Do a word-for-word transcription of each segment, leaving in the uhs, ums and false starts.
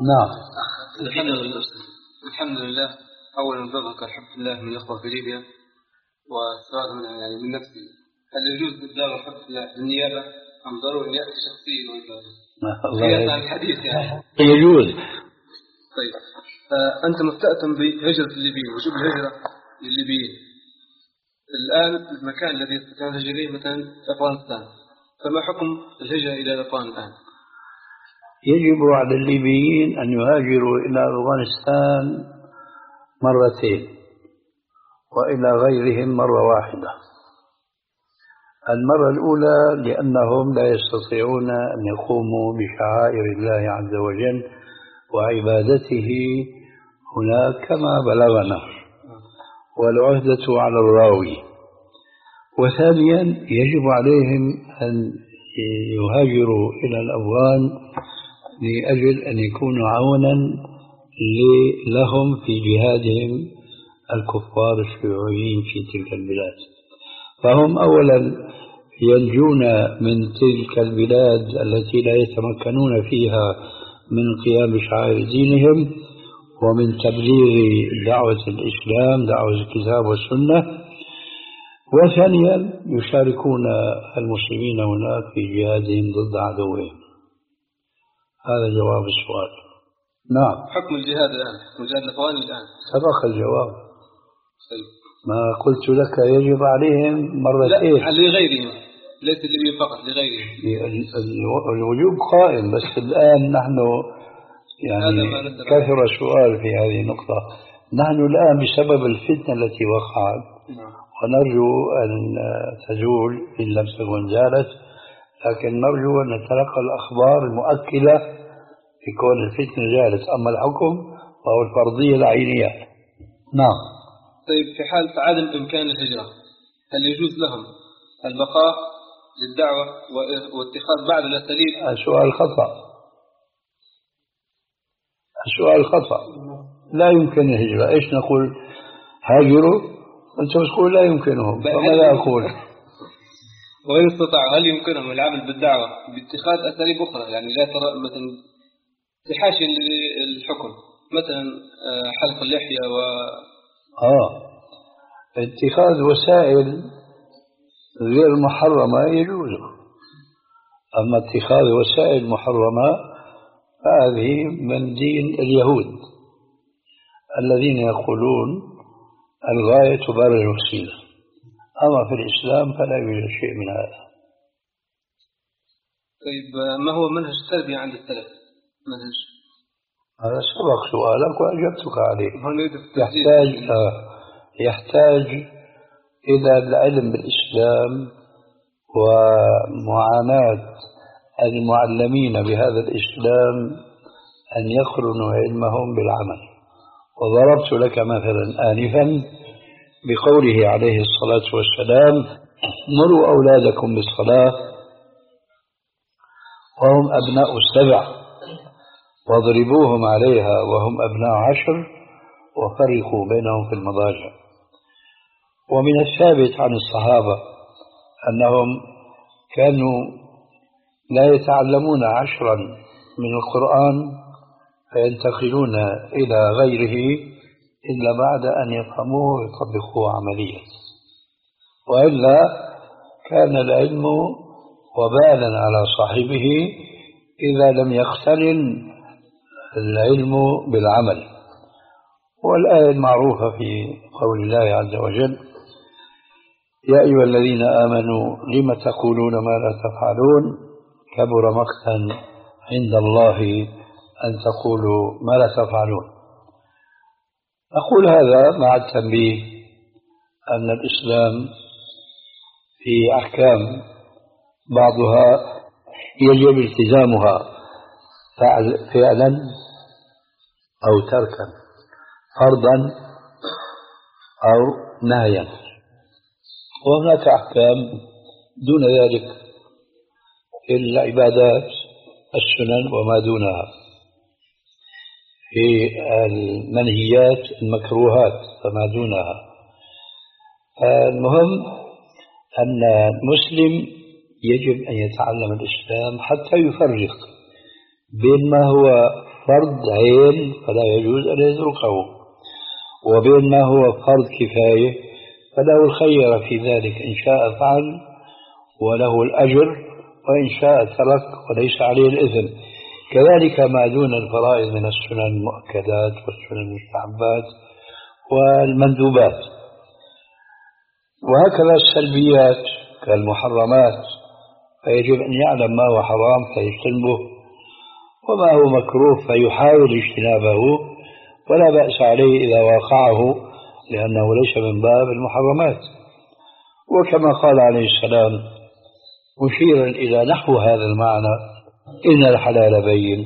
نعم. الحمد لله. الحمد لله. أولا بلغك الحب في الله من إخوة في ليبيا، والسؤال من يعني من نفسي، هل يجوز إبلاغ الحب في الله بالنيابة أم ضروري أن يأتي شخصيا ولا عن الحديث يعني؟ يجوز. طيب أنت مستأتم بهجرة الليبيين وجوب الهجرة للليبيين. الآن المكان الذي يستطيع الهجرة إليه مثلا أفغانستان، فما حكم الهجرة إلى الأفغان الآن؟ يجب على الليبيين أن يهاجروا إلى أفغانستان مرتين وإلى غيرهم مرة واحدة. المرة الأولى لأنهم لا يستطيعون أن يقوموا بشعائر الله عز وجل وعبادته هناك كما بلغنا، والعهدة على الراوي. وثانيا يجب عليهم أن يهاجروا إلى الأفغان لأجل أن يكونوا عونا لهم في جهادهم الكفار الشيوعيين في تلك البلاد. فهم أولا ينجون من تلك البلاد التي لا يتمكنون فيها من قيام بشعائر دينهم ومن تبليغ دعوة الإسلام، دعوة الكتاب والسنة. وثانيا يشاركون المسلمين هناك في جهادهم ضد عدوهم. هذا جواب السؤال. نعم. حكم الجهاد الآن، حكم الجهاد الأفغاني الآن سبق الجواب. طيب. ما قلت لك يجب عليهم مرتين. لا، لغيرهم، ليس الليبيين فقط، لغيرهم الوجوب قائم. بس الآن نحن يعني كثر السؤال في هذه النقطة. نحن الآن بسبب الفتنة التي وقعت ونرجو أن تزول إن لم تكن زالت، لكن نرجو أن نتلقى الأخبار المؤكدة في كون الفتنة زالت. أما الحكم فهو الفرضية العينية. نعم. طيب في حال عدم إمكان الهجرة، هل يجوز لهم البقاء للدعوة واتخاذ بعض الأساليب؟ السؤال خطأ. السؤال خطأ. لا يمكن الهجرة. إيش نقول؟ هاجروا. أنت تقول لا يمكنهم، فماذا أقول؟ وإن استطاعوا هل يمكنهم العمل بالدعوة باتخاذ أساليب أخرى؟ يعني لا ترى مثلا تحاشي الحكم، مثلا حلق اللحية و آه اتخاذ وسائل غير محرمة يجوز. أما اتخاذ وسائل محرمة فهذه من دين اليهود الذين يقولون الغاية تبرر الوسيلة. أما في الإسلام فلا يوجد شيء من هذا. طيب ما هو منهج التربية عند السلف؟ منهج هذا سبق سؤالك وأجبتك عليه. يحتاج يحتاج إلى العلم بالإسلام ومعاناة المعلمين بهذا الإسلام أن يقرنوا علمهم بالعمل. وضربت لك مثلا آنفا بقوله عليه الصلاة والسلام: مروا أولادكم بالصلاة وهم أبناء السبع واضربوهم عليها وهم أبناء عشر وفرقوا بينهم في المضاجع. ومن الثابت عن الصحابة أنهم كانوا لا يتعلمون عشرا من القرآن فينتقلون إلى غيره إلا بعد أن يفهموه ويطبقوه عمليا، وإلا كان العلم وبالا على صاحبه إذا لم يقترن العلم بالعمل. والآية المعروفة في قول الله عز وجل: يا أيها الذين آمنوا لم تقولون ما لا تفعلون كبر مقتا عند الله أن تقولوا ما لا تفعلون. أقول هذا مع التنبيه أن الإسلام في أحكام بعضها يجب التزامها فعلا أو تركا، فرضا أو نهيا، وهناك أحكام دون ذلك في العبادات السنن وما دونها، في المنهيات المكروهات فما دونها. المهم أن المسلم يجب أن يتعلم الإسلام حتى يفرق بين ما هو فرض عين فلا يجوز أن يتركه، وبين ما هو فرض كفاية فله الخير في ذلك، إن شاء فعل وله الأجر، وإن شاء ترك وليس عليه الإثم. كذلك ما دون الفرائض من السنن المؤكدات والسنن المستحبات والمندوبات. وهكذا السلبيات كالمحرمات، فيجب أن يعلم ما هو حرام فيجتنبه، وما هو مكروه فيحاول اجتنابه، ولا بأس عليه إذا واقعه، لأنه ليس من باب المحرمات. وكما قال عليه السلام مشيرا إلى نحو هذا المعنى: إن الحلال بين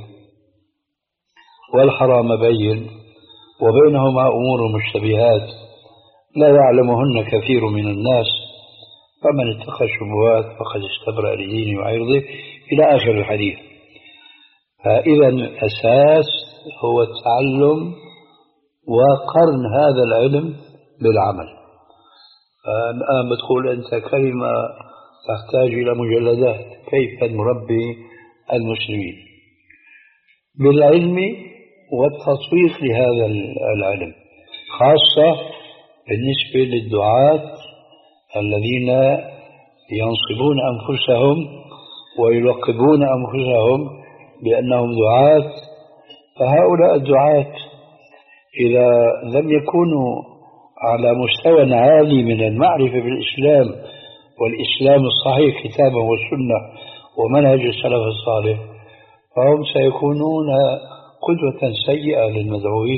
والحرام بين وبينهما أمور مشتبهات لا يعلمهن كثير من الناس، فمن اتقى الشبهات فقد استبرأ لدينه وعرضه، إلى آخر الحديث. فإذا الأساس هو التعلم وقرن هذا العلم بالعمل. الآن بتقول أنت كلمة تحتاج إلى مجلدات، كيف نربي المسلمين بالعلم والتطبيق لهذا العلم، خاصة بالنسبة للدعاة الذين ينصبون أنفسهم ويلقبون أنفسهم بأنهم دعاة. فهؤلاء الدعاة إذا لم يكونوا على مستوى عالي من المعرفة بالإسلام والإسلام الصحيح كتابا والسنة ومنهج السلف الصالح، فهم سيكونون قدوة سيئة للمدعوين.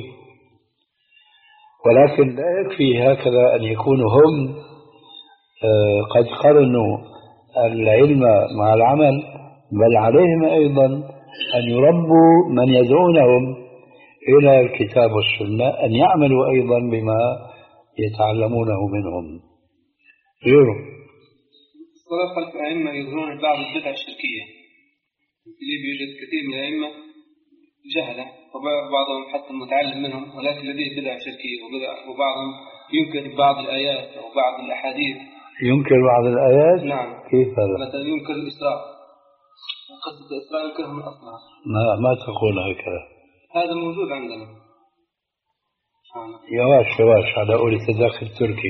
ولكن لا يكفي هكذا أن يكونوا هم قد قرنوا العلم مع العمل، بل عليهم أيضا أن يربوا من يدعونهم إلى الكتاب والسنة، أن يعملوا أيضا بما يتعلمونه منهم. غيره الصلاة خلف الأئمة يظهرون بعض البدع الشركية، اللي بيوجد كثير من الأئمة جهلة، وبعضهم حتى متعلم منهم ولكن لديه بدع شركية، وبعضهم ينكر بعض الآيات أو بعض الأحاديث. ينكر بعض الآيات؟ نعم. كيف هذا؟ مثلا ينكر الإسراء، قصة الإسراء ينكرها من أصلها. ما ما تقول هكذا. هذا موجود عندنا. يواش يواش على قول التداخل التركي.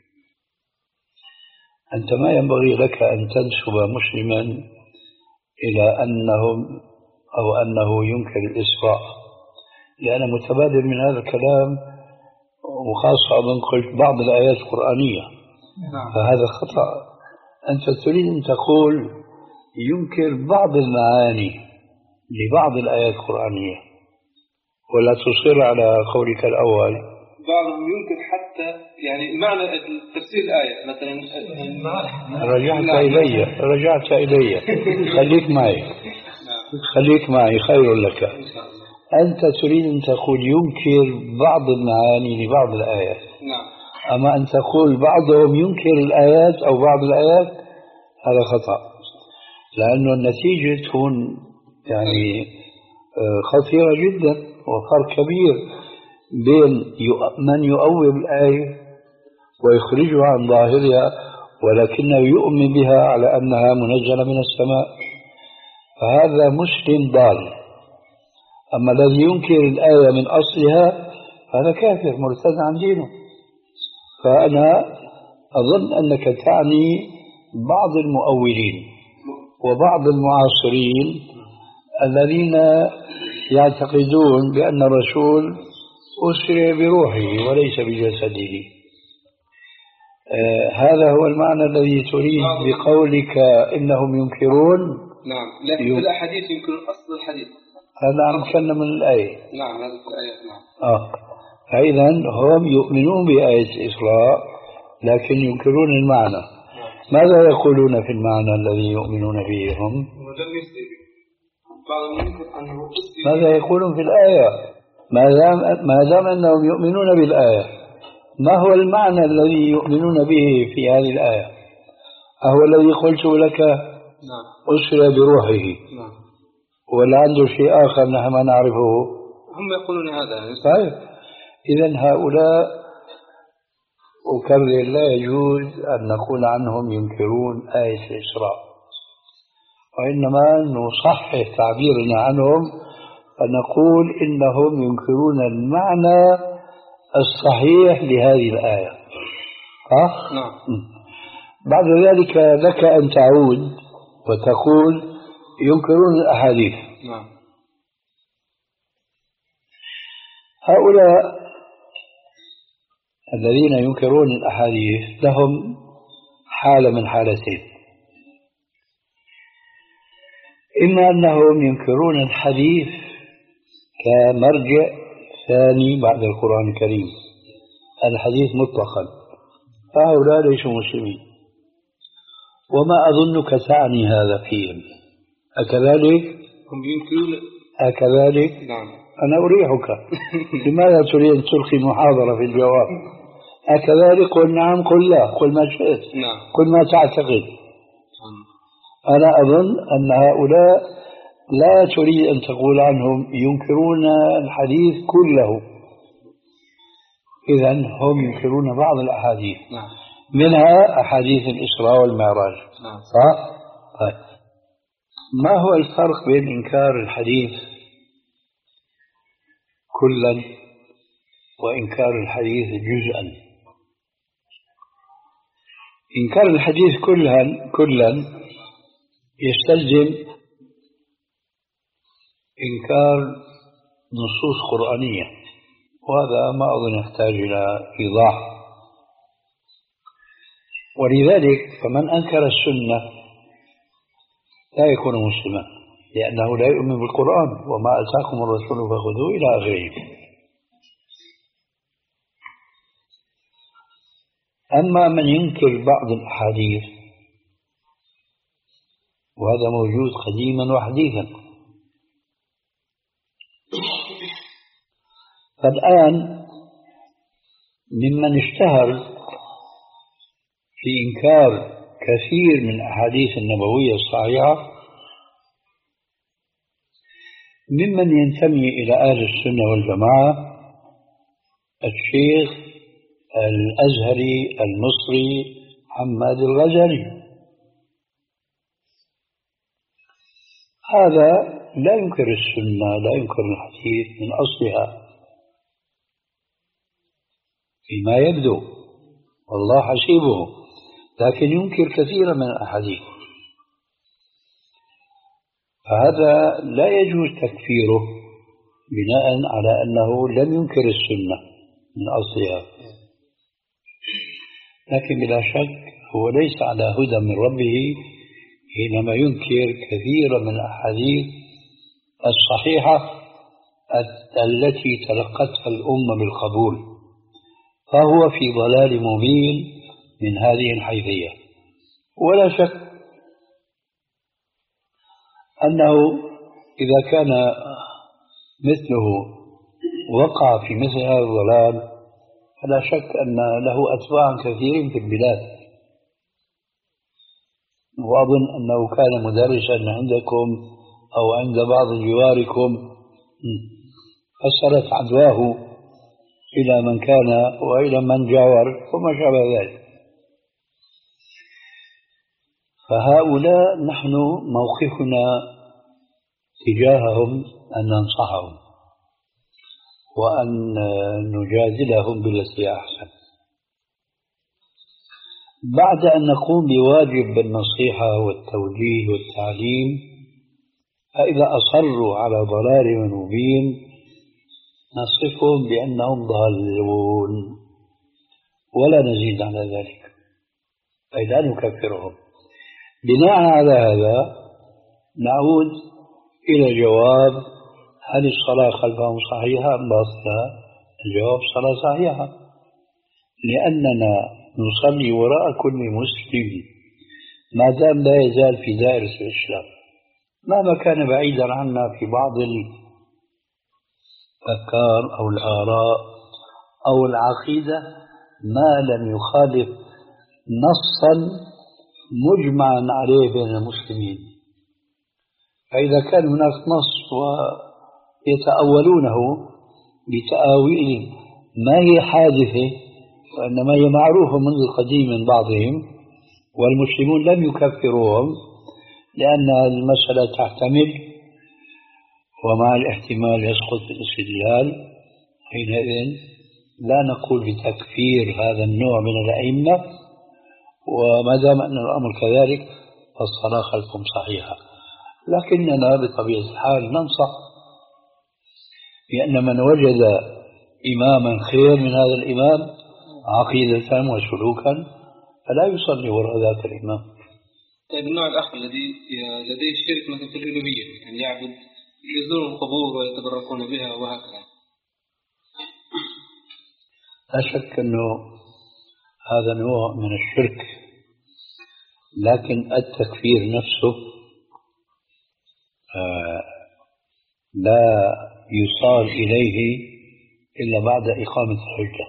أنت ما ينبغي لك أن تنسب مسلما إلى أنهم أو أنه ينكر الإسراء، لأن متبادل من هذا الكلام، وخاصة من قلت بعض الآيات القرآنية. نعم. فهذا خطأ. أنت تريد أن تقول ينكر بعض المعاني لبعض الآيات القرآنية، ولا تصر على قولك الأول؟ بعضهم ينكر حتى يعني معنى تفسير الآية مثلا. رجعت إلي رجعت إلي خليك معي خليك معي خير لك. أنت تريد أن تقول ينكر بعض المعاني لبعض الآيات. نعم. أما أن تقول بعضهم ينكر الآيات أو بعض الآيات، هذا خطأ، لأنه النتيجة تكون يعني خطيرة جدا، وفرق كبير بين من يؤول الآية ويخرجها عن ظاهرها ولكنه يؤمن بها على أنها منزلة من السماء، فهذا مسلم ضال. أما الذي ينكر الآية من أصلها هذا كافر مرتد عن دينه. فأنا أظن أنك تعني بعض المؤولين وبعض المعاصرين الذين يعتقدون بأن الرسول أسري بروحه وليس بجسده. آه هذا هو المعنى الذي تريد بقولك إنهم ينكرون. نعم. لكن في الأحاديث ينكرون أصل الحديث. هذا عم كنا من الآية. نعم هذا في الآية. نعم. آه. فإذا هم يؤمنون بآية الإسراء لكن ينكرون المعنى. ماذا يقولون في المعنى الذي يؤمنون به هم؟ ماذا يقولون في الآية؟ ما دام ما دام أنهم يؤمنون بالآية، ما هو المعنى الذي يؤمنون به في هذه الآية؟ أهو الذي قلت لك أسري بروحه؟ نعم. ولا عنده شيء آخر نحن ما نعرفه؟ هم يقولون هذا. طيب إذن هؤلاء أكرر لا يجوز أن نقول عنهم ينكرون آية الإسراء، وإنما نصحح تعبيرنا عنهم فنقول إنهم ينكرون المعنى الصحيح لهذه الآية. أه؟ نعم. بعد ذلك لك أن تعود وتقول ينكرون الأحاديث. نعم. هؤلاء الذين ينكرون الأحاديث لهم حالة من حالتين: إما أنهم ينكرون الحديث كمرجع ثاني بعد القرآن الكريم، الحديث مطلقا، فهؤلاء ليسوا مسلمين، وما أظنك تعني هذا فيهم. أكذلك؟ هم ينكرون. أكذلك؟ نعم. أنا أريحك. لماذا تريد أن تلقي محاضرة في الجواب؟ أكذلك؟ قل نعم، قل لا، قل ما شئت. نعم. قل ما تعتقد. أنا أظن أن هؤلاء لا تريد أن تقول عنهم ينكرون الحديث كله، إذن هم ينكرون بعض الأحاديث. نعم. منها أحاديث الإسراء والمعراج. نعم. صح؟ طيب. ما هو الفرق بين إنكار الحديث كلا وإنكار الحديث جزءا؟ إنكار الحديث كلا كلا يستلزم إنكار نصوص قرآنية، وهذا ما أظن يحتاج إلى إيضاح. ولذلك فمن أنكر السنة لا يكون مسلما، لأنه لا يؤمن بالقرآن، وما أتاكم الرسول فخذوه إلى آخره. أما من ينكر بعض الأحاديث، وهذا موجود قديما وحديثا، فالآن ممن اشتهر في إنكار كثير من الأحاديث النبوية الصحيحة ممن ينتمي إلى أهل السنة والجماعة الشيخ الأزهري المصري حماد الغزالي. هذا لا ينكر السنة، لا ينكر الحديث من أصلها فيما يبدو، والله حسيبه، لكن ينكر كثيرا من الأحاديث، فهذا لا يجوز تكفيره بناء على أنه لم ينكر السنة من أصلها. لكن بلا شك هو ليس على هدى من ربه حينما ينكر كثيرا من الأحاديث الصحيحة التي تلقتها الأمة بالقبول، فهو في ضلال مبين من هذه الحيثية. ولا شك أنه إذا كان مثله وقع في مثل هذا الضلال فلا شك أن له أتباع كثيرين في البلاد. وأظن أنه كان مدرسا عندكم أو عند بعض جواركم، فسرت عدواه إلى من كان وإلى من جاور وما شابه ذلك. فهؤلاء نحن موقفنا تجاههم أن ننصحهم وأن نجادلهم بالتي أحسن، بعد أن نقوم بواجب النصيحة والتوجيه والتعليم. فإذا أصروا على ضلال مبين نصفهم بأنهم ضالون ولا نزيد على ذلك، أي لا نكفرهم. بناء على هذا نعود إلى جواب: هل الصلاة خلفهم صحيحة أم باطلة؟ الجواب: الصلاة صحيحة، لأننا نصلي وراء كل مسلم ما دام لا يزال في دائرة الإسلام، مهما كان بعيدا عنا في بعض الأفكار أو الآراء أو العقيدة، ما لم يخالف نصا مجمعا عليه بين المسلمين. فإذا كان هناك نص ويتأولونه بتأويل ما هي حادثة وإنما هي معروفة منذ القديم من بعضهم، والمسلمون لم يكفروهم لأن المسألة تحتمل ومع الاحتمال يسقط الاستدلال، حينئذ لا نقول بتكفير هذا النوع من الأئمة، وما دام أن الأمر كذلك فالصلاة خلفهم صحيحة. لكننا بطبيعة الحال ننصح بأن من وجد إماما خير من هذا الإمام عقيدة وسلوكا فلا يصلي وراء ذاك الإمام. طيب النوع الآخر الذي لديه الشرك مثل في الألوهية، يعني يعبد يزور القبور ويتبركون بها وهكذا. لا شك أنه هذا نوع من الشرك، لكن التكفير نفسه آه لا يصار إليه إلا بعد إقامة الحجة.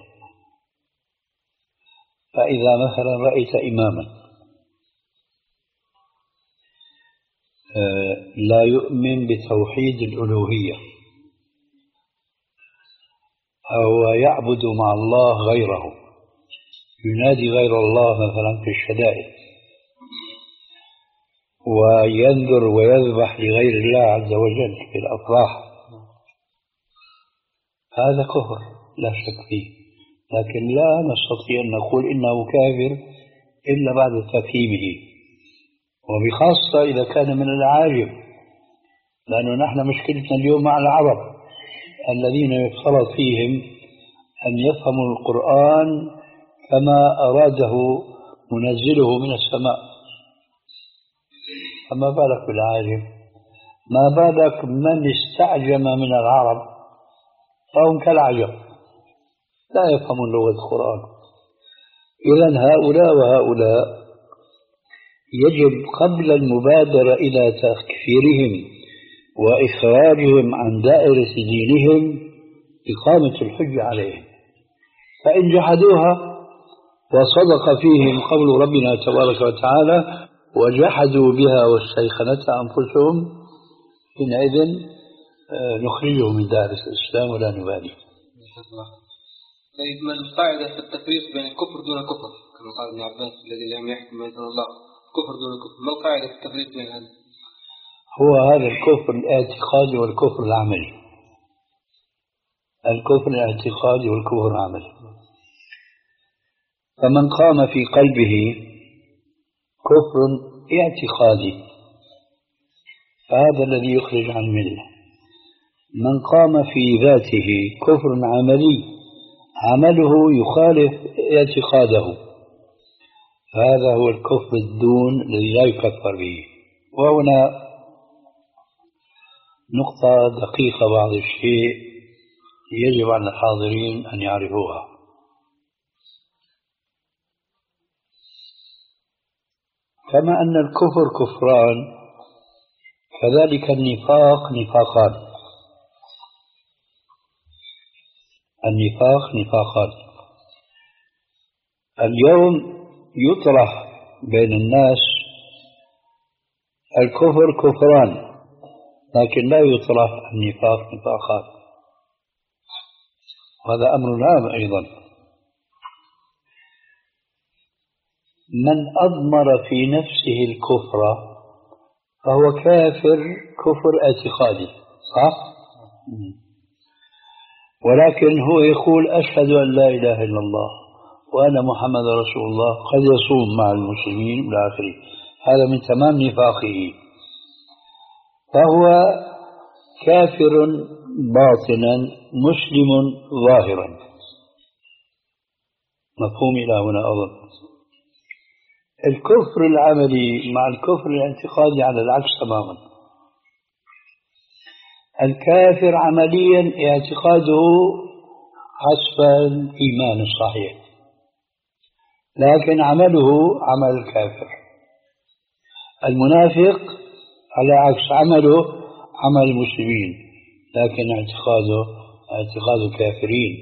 فإذا مثلا رأيت إماما آه لا يؤمن بتوحيد الألوهية أو يعبد مع الله غيره، ينادي غير الله مثلا في الشدائد، وينذر ويذبح لغير الله عز وجل في الأفراح، هذا كفر لا شك فيه، لكن لا نستطيع أن نقول إنه كافر إلا بعد تفهيمه، وبخاصة إذا كان من العاجم، لأنه نحن مشكلتنا اليوم مع العرب الذين يفترض فيهم أن يفهموا القرآن كما أراده منزله من السماء، فما بالك بالعاجم؟ ما بالك من استعجم من العرب فهم كالعجم لا يفهمون لغة القرآن. إذن هؤلاء وهؤلاء يجب قبل المبادرة إلى تكفيرهم وإخراجهم عن دائرة دينهم إقامة الحجة عليهم، فإن جحدوها وصدق فيهم قول ربنا تبارك وتعالى وجحدوا بها واستيقنتها أنفسهم، حينئذ نخرجهم من دائرة الإسلام ولا نبالي. طيب ما القاعدة في التفريق بين الكفر دون كفر كما قال ابن عباس الذي لم يحكم ما أنزل الله، كفر دون كفر، ما القاعدة في التفريق بين هذا؟ هو هذا الكفر الاعتقادي والكفر العملي، الكفر الاعتقادي والكفر العملي. فمن قام في قلبه كفر اعتقادي فهذا الذي يخرج عن الملة. من قام في ذاته كفر عملي عمله يخالف اعتقاده فهذا هو الكفر الدون الذي لا يكفر به. وهنا نقطة دقيقة بعض الشيء يجب على الحاضرين أن يعرفوها. كما أن الكفر كفران كذلك النفاق نفاقان، النفاق نفاقان. اليوم يطرح بين الناس الكفر كفران لكن لا يطرح النفاق نفاقان، وهذا أمر هام أيضا. من أضمر في نفسه الكفر فهو كافر كفر اعتقادي صح؟ ولكن هو يقول أشهد أن لا إله إلا الله وأنا محمد رسول الله، قد يصوم مع المسلمين إلى آخره، هذا من تمام نفاقه، فهو كافر باطنا مسلم ظاهرا. مفهوم إلى هنا أظن. الكفر العملي مع الكفر الاعتقادي على العكس تماما. الكافر عمليا اعتقاده حسب الإيمان الصحيح لكن عمله عمل الكافر. المنافق على عكس عمله عمل المسلمين لكن اعتقاده اعتقاد الكافرين.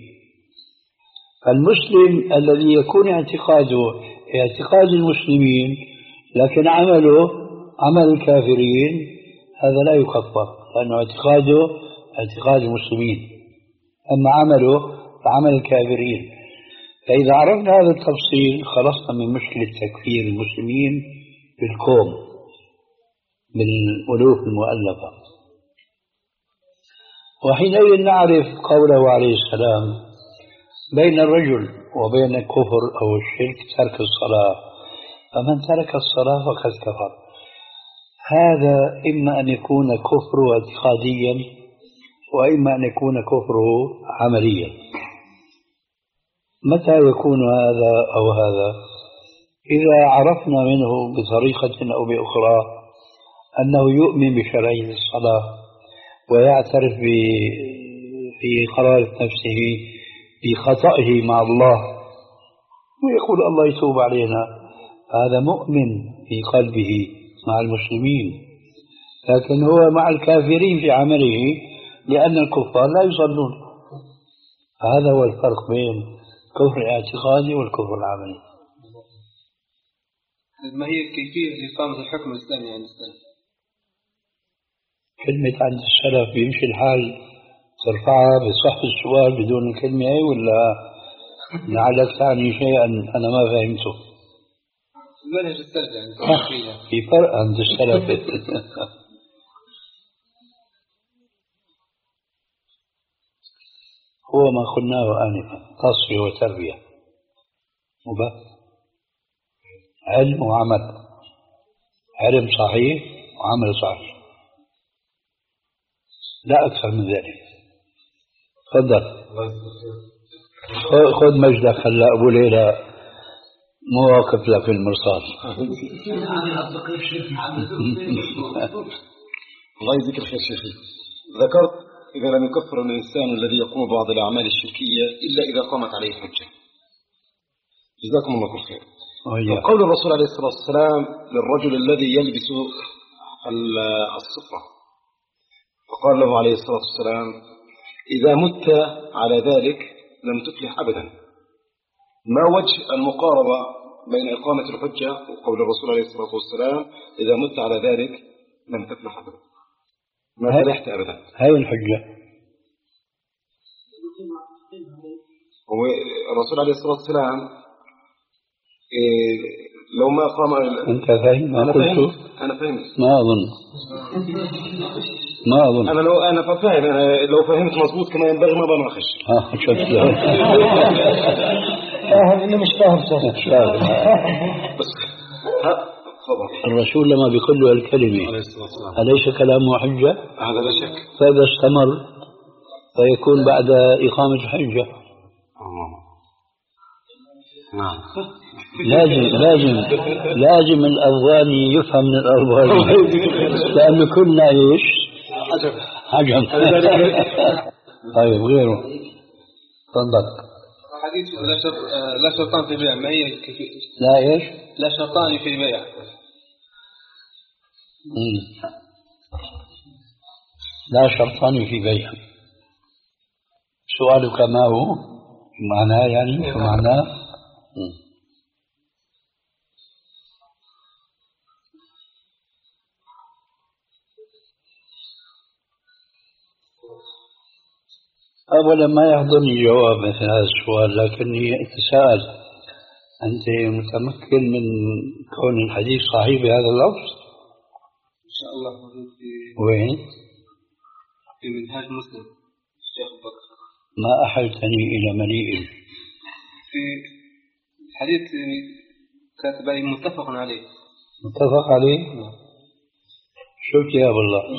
فالمسلم الذي يكون اعتقاده اعتقاد المسلمين لكن عمله عمل الكافرين هذا لا يكفر لأنه اعتقاده اعتقاد المسلمين أما عمله فعمل الكافرين. فإذا عرفنا هذا التفصيل خلصنا من مشكلة تكفير المسلمين بالكوم بالألوف المؤلفة. وحينئذ نعرف قوله عليه السلام بين الرجل وبين الكفر أو الشرك ترك الصلاة، فمن ترك الصلاة فقد كفر. هذا إما أن يكون كفره اعتقاديا وإما أن يكون كفره عمليا. متى يكون هذا أو هذا؟ إذا عرفنا منه بطريقة أو بأخرى أنه يؤمن بشرعية الصلاة ويعترف في قرارة نفسه بخطئه مع الله ويقول الله يتوب علينا، هذا مؤمن في قلبه مع المسلمين، لكن هو مع الكافرين في عمله لأن الكفار لا يصلون. هذا هو الفرق بين الكفر الاعتقادي والكفر العملي. ما هي كيفية إقامة الحكم الإسلامي عند السلف؟ كلمة عند السلف بيمشي الحال ترفعها بصح السؤال بدون الكلمة ولا لعلك تعني شيئا أنا ما فهمته؟ المنهج السلف يعني في فرق عند السلف. هو ما قلناه آنفا تصفية وتربية وبس، علم وعمل، علم صحيح وعمل صحيح، لا أكثر من ذلك. تفضل خذ مجدك هلا أبو ليلى مواقف لك في المرصاد. الله يجزيك الخير شيخي. ذكرت إذا لم يكفر الإنسان الذي يقوم بعض الأعمال الشركية إلا إذا قامت عليه حجة. جزاكم الله كل خير. قول الرسول عليه الصلاة والسلام للرجل الذي يلبس الصفرة فقال له عليه الصلاة والسلام إذا مت على ذلك لم تفلح أبدا. ما وجه المقاربة بين إقامة الحجة وقول الرسول عليه الصلاة والسلام إذا مت على ذلك لم تفلح أبدا؟ ما فلحت أبدا. هاي الحجة. والرسول عليه الصلاة والسلام إيه لو ما قام. أنت فاهم ما قلت؟ أنا فهمت. ما أظن ما أظن أنا لو أنا فاهم أنا لو فهمت مضبوط كما ينبغي ما بناقش. آه شفت له. فاهم إنه مش فاهم صح. مش فاهم. بس الرسول لما بيقول له الكلمة أليس كلامه حجة؟ هذا لا شك. فإذا استمر فيكون بعد إقامة حجة. نعم. لازم لازم لازم الأفغاني يفهم من الأفغاني لأنه كلنا إيش؟ عجم. طيب غيره. تفضل. حديث لا شرط لا شرطان في البيع، ما هي كيفية؟ لا إيش؟ لا شرطان في البيع. لا شرطان في بيع. سؤالك ما هو؟ معناه يعني شو معناه؟ أولا ما يحضرني جواب مثل هذا السؤال، لكني أتساءل أنت متمكن من كون الحديث صحيح بهذا اللفظ؟ إن شاء الله موجود في وين؟ في منهاج مسلم الشيخ بكر. ما أحلتني إلى مليء. في حديث كاتب عليه متفق عليه. متفق عليه؟ شفت يا أبو الله؟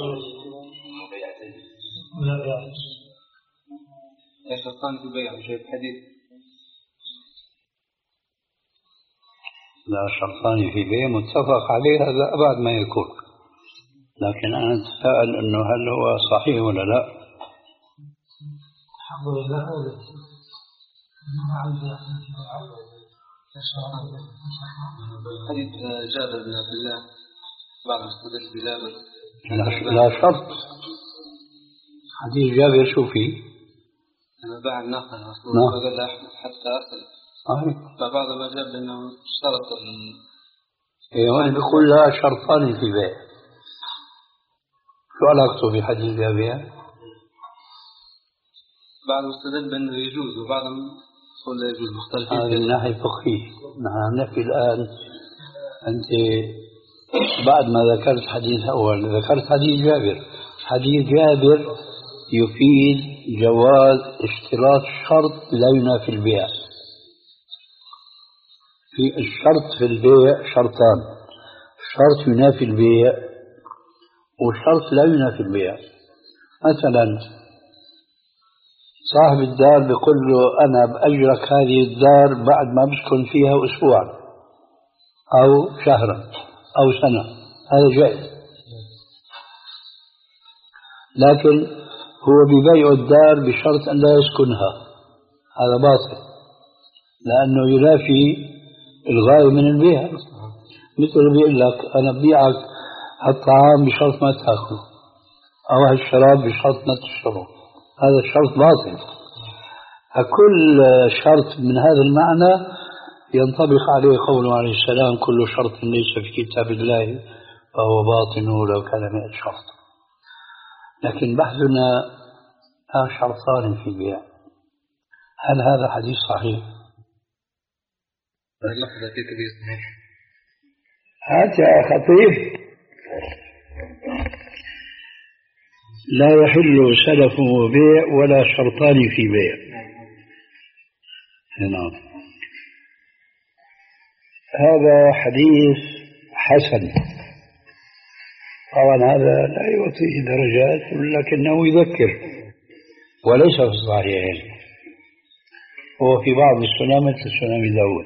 لا شرطان في البيع شايف حديث. لا شرطان في بيع متفق عليه هذا أبعد ما يكون، لكن أنا أتساءل أنه هل هو صحيح ولا لا؟ الحمد لله. حديث جابر بن عبد الله بعض مستدل بجابر. لا شرط. حديث جابر شو فيه؟ أنا باع الناقة رسول الله قال حتى أصل. صحيح. فبعض ما جاب إنه شرط. إيه هون بيقول لا شرطان في بيع. شو علاقته في حديث جابر؟ بعض مستدل بأنه يجوز وبعضهم يقول لا يجوز، مختلفين. هذه من ناحية فقهية. نحن نحكي الآن أنت بعد ما ذكرت حديث أول ذكرت حديث جابر. حديث جابر يفيد جواز اشتراط شرط لا ينافي البيع. في الشرط في البيع شرطان: شرط ينافي البيع وشرط لا ينافي البيع. مثلا صاحب الدار بيقول له أنا بأجرك هذه الدار بعد ما بسكن فيها أسبوعا أو شهرا أو سنة، هذا جائز. لكن هو ببيع الدار بشرط أن لا يسكنها، هذا باطل، لأنه ينافي الغاية من البيع. مثل بيقول لك أنا ببيعك هالطعام بشرط ما تأكله، أو هالشراب بشرط ما تشربه، هذا الشرط باطل. كل شرط من هذا المعنى ينطبق عليه قوله عليه السلام: كل شرط ليس في كتاب الله فهو باطل ولو كان مئة شرط. لكن بحثنا عن شرطان في البيع، هل هذا حديث صحيح؟ هذا خطير. لا يحل سلف وبيع ولا شرطان في بيع. نعم. هذا حديث حسن، طبعا هذا لا يعطيه درجات لكنه يذكر، وليس في الصحيحين، هو في بعض السنن مثل سنن داود،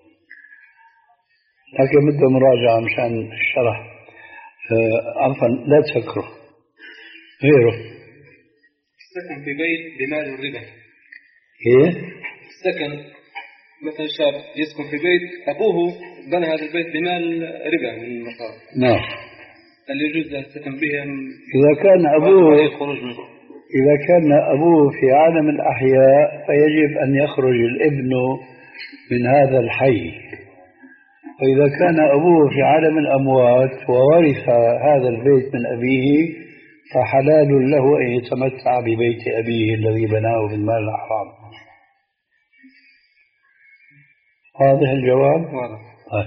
لكن بده مراجعة مشان الشرح. عفوا لا تسكره غيره. السكن في بيت بمال الربا. ايه؟ السكن مثلا شاب يسكن في بيت أبوه بنى هذا البيت بمال ربا من المصارف. نعم. هل يجوز له السكن به؟ إذا كان أبوه إذا كان أبوه في عالم الأحياء فيجب أن يخرج الابن من هذا الحي، وإذا كان أبوه في عالم الأموات وورث هذا البيت من أبيه فحلال له أن يتمتع ببيت أبيه الذي بناه بالمال الحرام. واضح الجواب؟ واضح. طيب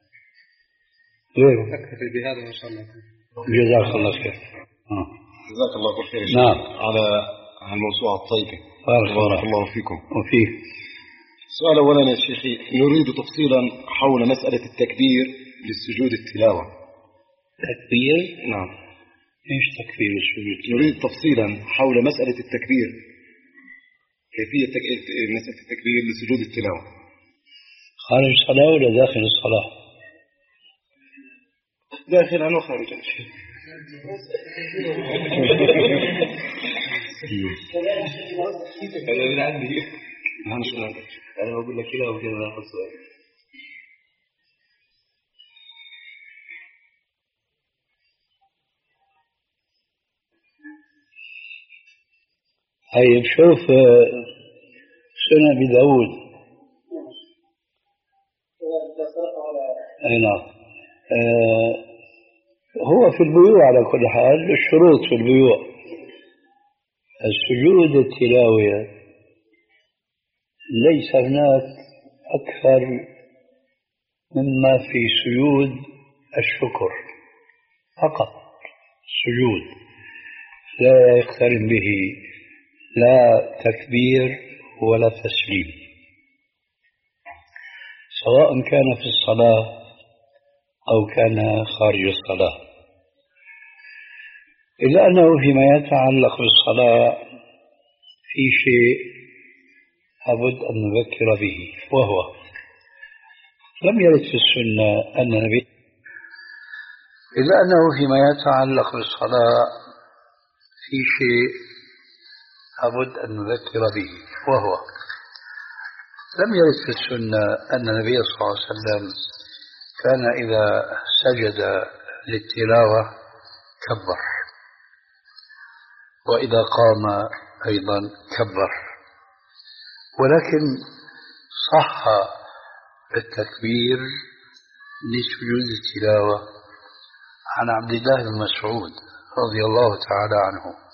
غيره. أكتفي بهذا إن شاء الله. جزاك الله خير. آه. جزاك الله خير. نعم. على الموسوعة الطيبة. بارك الله فيكم. وفيه. السؤال أولا يا شيخي، نريد تفصيلا حول مسألة التكبير للسجود التلاوة. تكبير؟ نعم. إيش تكبير السجود؟ نريد تفصيلا حول مسألة التكبير، كيفية مسألة التكبير لسجود التلاوة. خارج الصلاة ولا داخل الصلاة؟ داخل وخارج. أنا من عندي. أنا بقول لك كده وكده ناخذ سؤال. طيب شوف سنة بداود. أي نعم. آه هو في البيوع على كل حال الشروط في البيوع. السجود التلاوة ليس هناك أكثر مما في سجود الشكر فقط. السجود لا يقترن به لا تكبير ولا تسليم، سواء كان في الصلاة أو كان خارج الصلاة، إلا أنه فيما يتعلق بالصلاة في شيء لابد أن نذكر به، وهو لم يرد في السنة أن النبي، إلا أنه فيما يتعلق بالصلاة في شيء لابد أن نذكر به، وهو لم يرد في السنة أن النبي صلى الله عليه وسلم كان إذا سجد للتلاوة كبر، وإذا قام أيضا كبر، ولكن صح التكبير لسجود التلاوة عن عبد الله بن مسعود رضي الله تعالى عنه.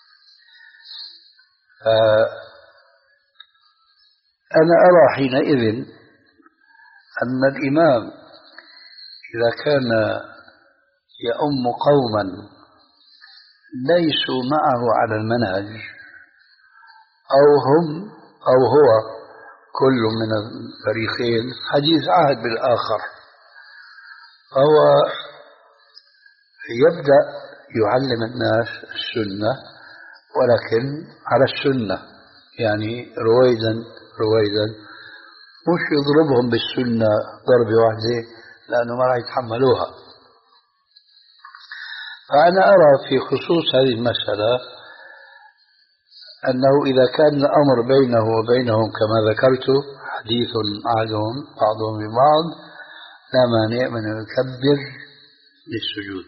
أنا أرى حينئذ أن الإمام إذا كان يؤم قوما ليسوا معه على المنهج، أو هم أو هو كل من الفريقين حديث عهد بالآخر، فهو يبدأ يعلم الناس السنة ولكن على السنة، يعني رويدا رويدا، مش يضربهم بالسنة ضربة واحدة لأنه ما راح يتحملوها. فأنا أرى في خصوص هذه المسألة أنه إذا كان الأمر بينه وبينهم كما ذكرت حديث عهدهم بعضهم ببعض، لا مانع من أن يكبر للسجود.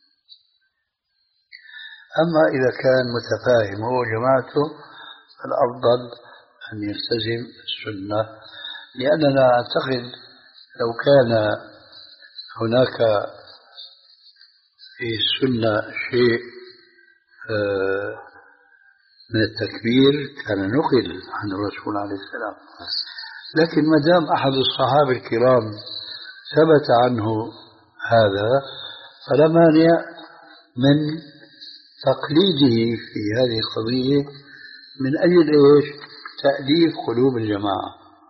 أما إذا كان متفاهم هو جماعته فالأفضل أن يلتزم السنة، لأننا أعتقد لو كان هناك في السنة شيء من التكبير كان نقل عن الرسول عليه السلام، لكن ما دام أحد الصحابة الكرام ثبت عنه هذا فلا مانع من تقليده في هذه القضية من أجل إيش؟ تأليف قلوب الجماعة.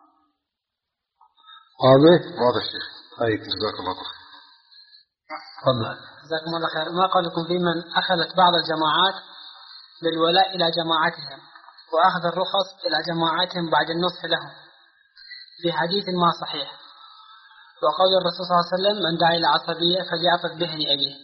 واضح؟ واضح شيخ. طيب جزاك الله خير. تفضل. جزاكم الله خير. ما قولكم في من أخذت بعض الجماعات بالولاء إلى جماعتهم وأخذ الرخص إلى جماعتهم بعد النصح لهم في حديث ما صحيح، وقول الرسول صلى الله عليه وسلم من دعا إلى عصبية فليعقد بهن أبيه.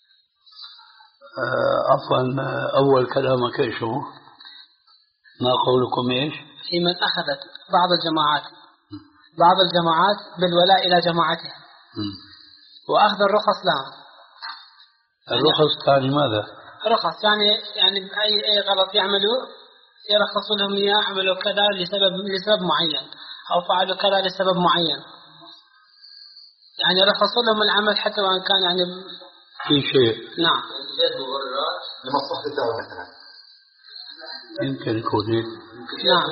عفوا أول كلامك إيش هو؟ ما قولكم إيش؟ في من أخذت بعض الجماعات بعض الجماعات بالولاء إلى جماعتهم وأخذ الرخص لهم. الرخص تعني ماذا؟ رخص يعني يعني أي أي غلط يعملوا يرخصوا لهم إياه، يعملوا كذا لسبب لسبب معين أو فعلوا كذا لسبب معين، يعني رخصوا لهم العمل حتى وإن كان يعني في شيء. نعم. لمصلحة الدعوة مثلا. يمكن يكون هيك. نعم.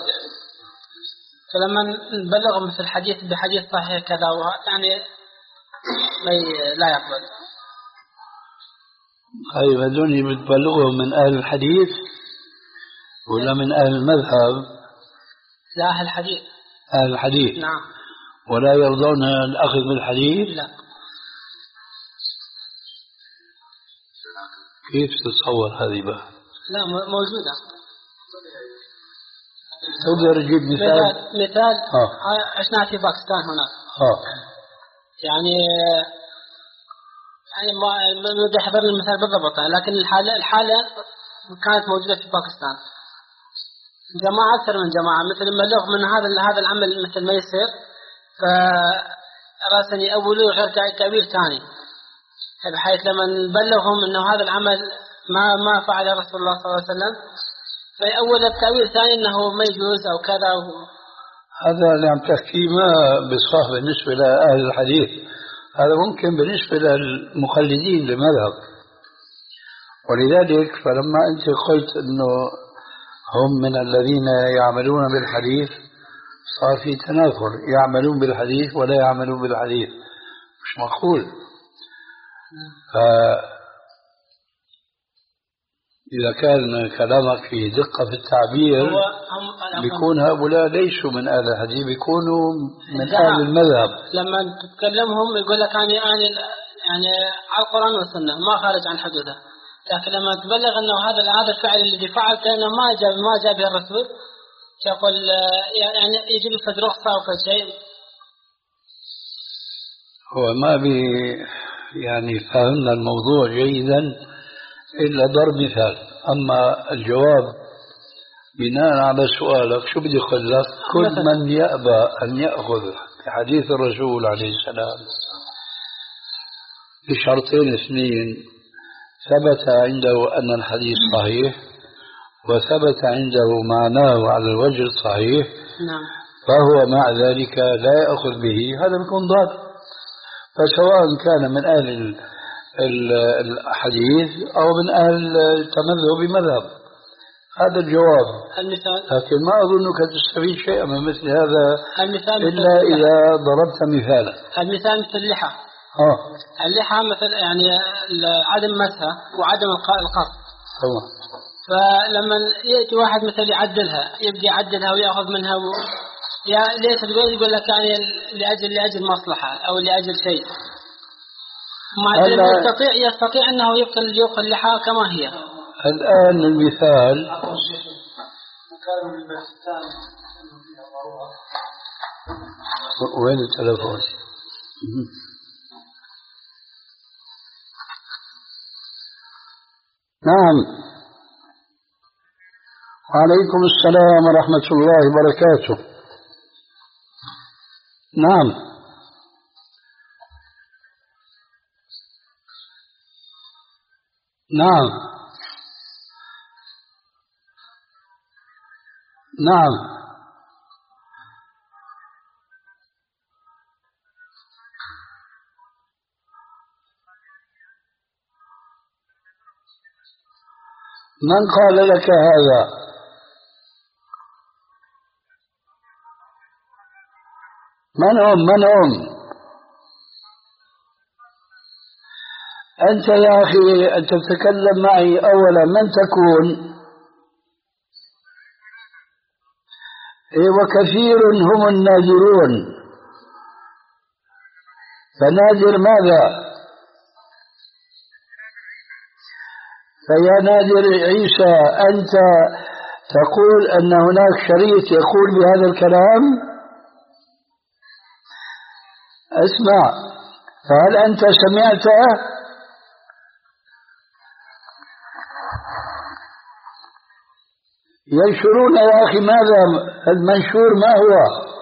فلما نبلغ مثل الحديث بحديث صحيح كذا يعني لا يقبل. طيب هذول بتبلغهم من أهل الحديث ولا من أهل المذهب؟ لا أهل الحديث. أهل الحديث. نعم. ولا يرضون الأخذ بالحديث؟ لا. كيف تتصور هذه بقى؟ لا موجودة. تقدر تجيب مثال؟ مثال, مثال آه. عشنا في باكستان هناك. آه. يعني يعني ما ما بدي أحضر المثال بالضبط، لكن الحالة الحالة كانت موجودة في باكستان. جماعة أكثر من جماعة مثل مبلغ من هذا هذا العمل مثل ما يصير، فراسني أولو غير تأويل ثاني، بحيث لما نبلغهم إنه هذا العمل ما ما فعل رسول الله صلى الله عليه وسلم فأول التأويل ثاني إنه ما يجوز أو كذا. هذا اللي عم تحكيه ما بصح بالنسبة لأهل الحديث، هذا ممكن بالنسبة للمخلدين للمذهب. ولذلك فلما أنت قلت أنه هم من الذين يعملون بالحديث صار في تنافر، يعملون بالحديث ولا يعملون بالحديث، مش معقول. إذا كان كلامك فيه دقة في التعبير بيكون هؤلاء ليسوا من أهل الحديث، بيكونوا من أهل المذهب. لما تتكلمهم يقول لك أنا يعني يعني على القرآن والسنة ما خارج عن حدوده، لكن لما تبلغ أنه هذا هذا الفعل الذي فعلته أنه ما جاب ما جاب به الرسول، يقول يعني يجيب لك رخصة أو شيء. هو ما بي يعني فهمنا الموضوع جيدا إلا ضرب مثال. أما الجواب بناء على سؤالك شو بدي أقول لك؟ كل من يأبى أن يأخذ حديث الرسول عليه السلام بشرطين اثنين: ثبت عنده أن الحديث صحيح وثبت عنده معناه على الوجه الصحيح، نعم، فهو مع ذلك لا يأخذ به، هذا بيكون ضال. فسواء كان من أهل الحديث أو من أهل التمذهب بمذهب، هذا الجواب. المثال، لكن ما أظنك تستفيد شيئا من مثل هذا المثال إلا إذا ضربت مثالا. المثال مثل اللحى، اه اللحى مثلا يعني عدم مسها وعدم القاء القص. طبعا. فلما يأتي واحد مثلا يعدلها يبدي يعدلها ويأخذ منها و... يا ليش تقول يقول لك يعني لأجل لأجل مصلحة أو لأجل شيء. ما يستطيع يستطيع أنه يبقى يبقى اللحى كما هي. الآن المثال وين التلفون؟ نعم. وعليكم السلام ورحمة الله وبركاته. نعم. نعم. نعم. من قال لك هذا؟ من هم من هم أنت يا أخي أن تتكلم معي أولا من تكون؟ وكثير هم النادرون، فنادر ماذا؟ فيا نادر عيسى أنت تقول أن هناك شريط يقول بهذا الكلام؟ اسمع، فهل أنت سمعته؟ ينشرون يا أخي ماذا؟ المنشور ما هو؟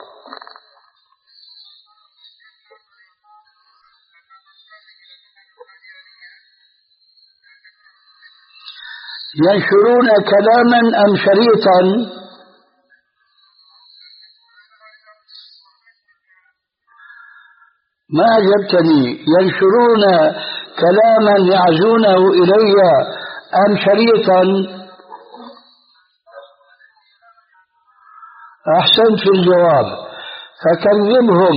ينشرون كلاما أم شريطا؟ ما أجبتني. ينشرون كلاما يعزونه إلي أم شريطا؟ أحسنت في الجواب، فكذبهم.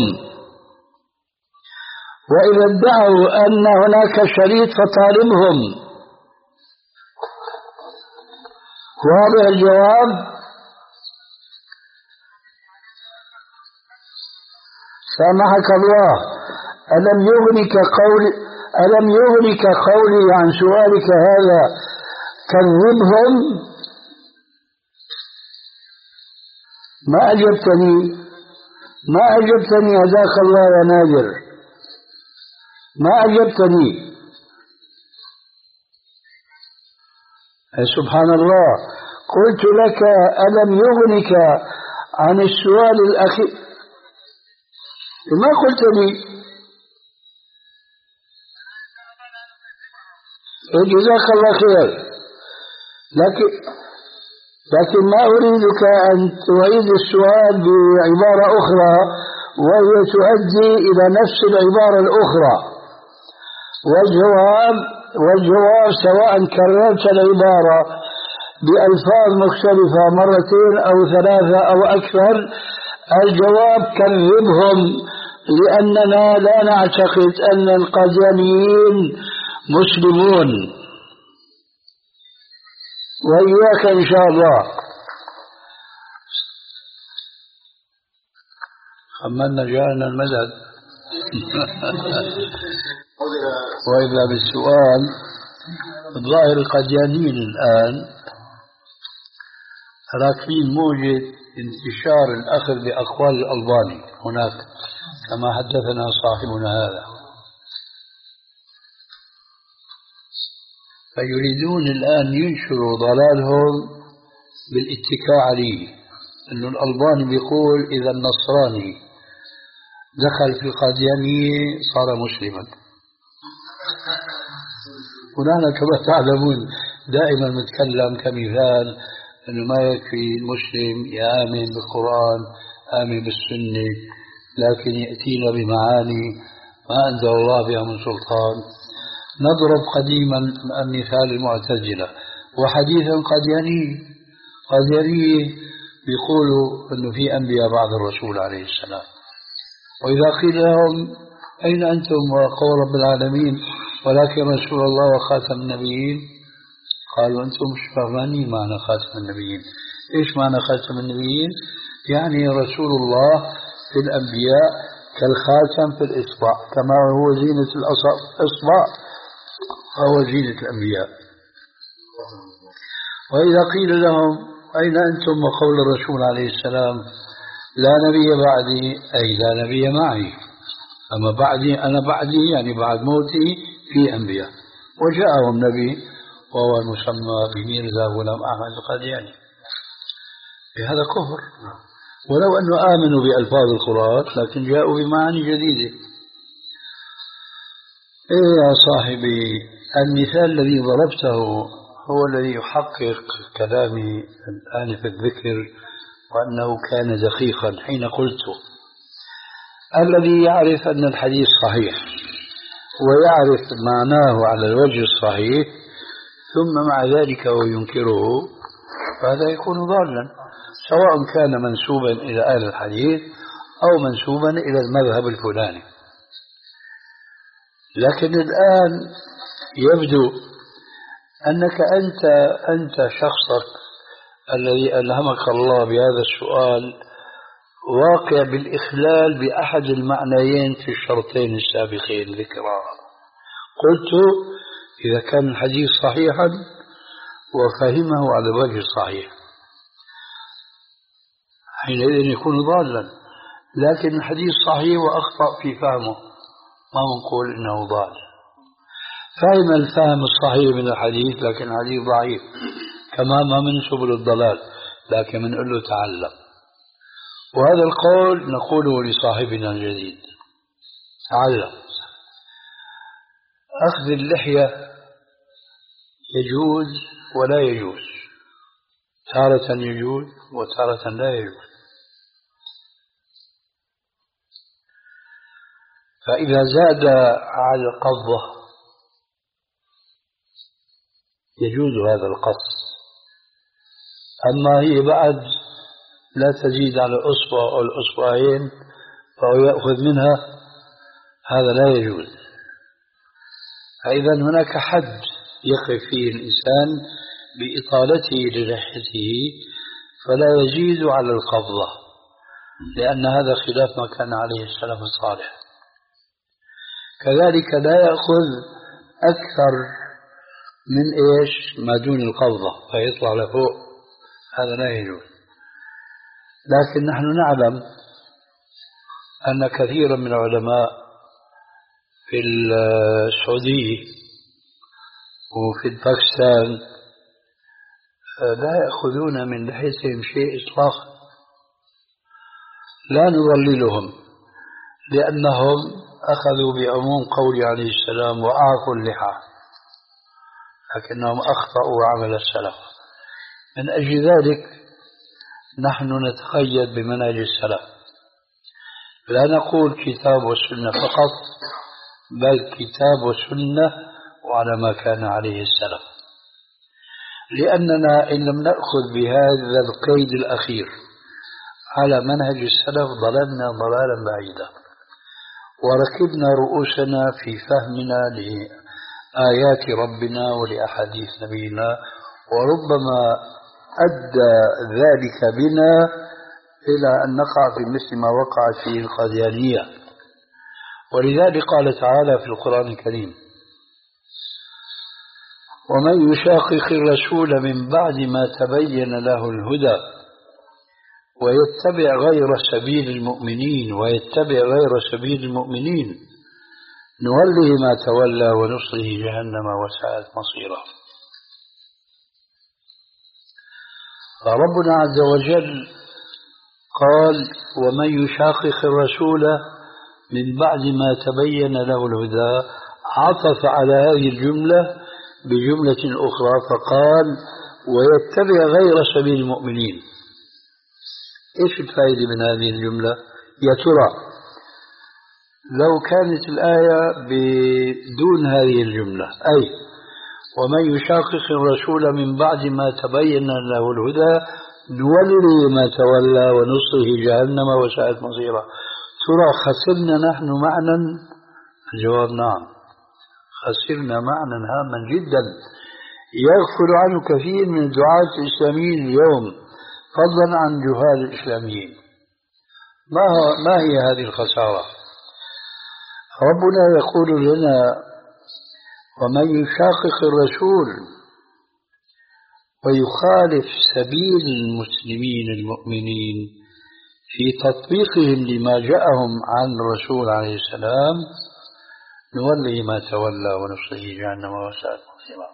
وإذا ادعوا أن هناك شريط فطالبهم. واضح الجواب؟ سامحك الله. ألم يغنك قولي ألم يغنك قولي عن سؤالك هذا؟ كذبهم. ما أجبتني ما أجبتني هداك الله يا نادر، ما أجبتني. سبحان الله. قلت لك ألم يغنك عن السؤال الأخير؟ ما قلت لي. جزاك الله خير. لكن لكن ما أريدك أن تعيد السؤال بعبارة أخرى وهي تؤدي إلى نفس العبارة الأخرى. والجواب والجواب سواء كررت العبارة بألفاظ مختلفة مرتين أو ثلاثة أو أكثر، الجواب كذبهم، لأننا لا نعتقد أن القاديانيين مسلمون. وإياك إن شاء الله. خمنا جاءنا المدد. وإذا بالسؤال الظاهر القاديانيين الآن راكبين موجة انتشار الأخذ بأقوال الألباني هناك كما حدثنا صاحبنا هذا، فيريدون الآن ينشروا ضلالهم بالاتكاء عليه، أن الألباني بيقول إذا النصراني دخل في القاديانية صار مسلما. ونحن كما تعلمون دائما نتكلم كمثال أنه ما يكفي المسلم يآمن بالقرآن آمن بالسنة، لكن يأتينا بمعاني ما أنزل الله بها من سلطان. نضرب قديما مثال المعتزلة وحديثا قادياني قادياني بيقولوا أنه في أنبياء بعد الرسول عليه السلام، وإذا قيل لهم أين أنتم وقول رب العالمين ولكن رسول الله وخاتم النبيين؟ قالوا أنتم مش فاهمين معنى خاتم النبيين. إيش معنى خاتم النبيين؟ يعني رسول الله في الأنبياء كالخاتم في الإصبع، كما هو زينة الإصبع فهو زينة الأنبياء. وإذا قيل لهم أين أنتم وقول الرسول عليه السلام لا نبي بعدي، أي لا نبي معي، أما بعدي أنا بعدي يعني بعد موتي في أنبياء، وجاءهم نبي وهو المسمى بميرزا غلام أحمد القادياني. هذا كفر، ولو أنه آمنوا بألفاظ القرآن لكن جاءوا بمعاني جديدة. إيه يا صاحبي، المثال الذي ضربته هو الذي يحقق كلامي الآن في الذكر، وأنه كان دقيقا حين قلته. الذي يعرف أن الحديث صحيح ويعرف معناه على الوجه الصحيح ثم مع ذلك وينكره، فهذا يكون ضالا، سواء كان منسوبا إلى أهل الحديث أو منسوبا إلى المذهب الفلاني. لكن الآن يبدو أنك أنت أنت شخصك الذي ألهمك الله بهذا السؤال واقع بالإخلال بأحد المعنيين في الشرطين السابقين ذكرا. قلت إذا كان الحديث صحيحا وفهمه على الوجه الصحيح حينئذ يكون ضالا، لكن الحديث صحيح وأخطأ في فهمه ما نقول إنه ضال. فهم الفهم الصحيح من الحديث لكن الحديث ضعيف، كما ما منسب للضلال لكن من له تعلم. وهذا القول نقوله لصاحبنا الجديد، تعلم. أخذ اللحية يجوز ولا يجوز، تارة يجوز وتارة لا يجوز. فإذا زاد على القبضة يجوز هذا القص، أما هي بعد لا تزيد على الأصبع أو الأصبعين فهو يأخذ منها، هذا لا يجوز. فإذا هناك حد يقف فيه الإنسان بإطالته للحيته فلا يزيد على القبضة، لأن هذا خلاف ما كان عليه السلف الصالح. كذلك لا يأخذ أكثر من إيش ما دون القبضة فيطلع لفوق، هذا لا يجوز. لكن نحن نعلم أن كثيرا من العلماء في السعودية وفي باكستان لا يأخذون من لحيتهم شيء إطلاقا، لا نضللهم لأنهم أخذوا بعموم قول عليه السلام وأعطوا اللحى، لكنهم أخطأوا عمل السلف. من أجل ذلك نحن نتقيد بمنهج السلف، لا نقول كتاب والسنة فقط، بل كتاب والسنة وعلى ما كان عليه السلف. لأننا إن لم نأخذ بهذا القيد الأخير على منهج السلف ضللنا ضلالا بعيدا، وركبنا رؤوسنا في فهمنا لآيات ربنا ولأحاديث نبينا، وربما أدى ذلك بنا إلى أن نقع في مثل ما وقعت فيه القاديانية. ولذلك قال تعالى في القرآن الكريم: ومن يشاقق الرسول من بعد ما تبين له الهدى ويتبع غير سبيل المؤمنين ويتبع غير سبيل المؤمنين نوله ما تولى ونصله جهنم وساءت مصيره. فربنا عز وجل قال: ومن يشاقق الرسول من بعد ما تبين له الهدى، عطف على هذه الجملة بجملة أخرى فقال: ويتبع غير سبيل المؤمنين. إيش الفائدة من هذه الجملة؟ يا ترى لو كانت الآية بدون هذه الجملة، أي ومن يشاقق الرسول من بعد ما تبين له الهدى نوله ما تولى ونصله جهنم وساءت مصيره، ترى خسرنا نحن معنى الجواب نعم. خسرنا معنى هاما جدا يغفل عنه كثير من الدعاة الإسلاميين اليوم، فضلا عن جهال الإسلاميين. ما, ما هي هذه الخسارة؟ ربنا يقول لنا: ومن يشاقق الرسول ويخالف سبيل المسلمين المؤمنين في تطبيقهم لما جاءهم عن الرسول عليه السلام نولي ما تولى ونصله جهنم وساءت مصيرا.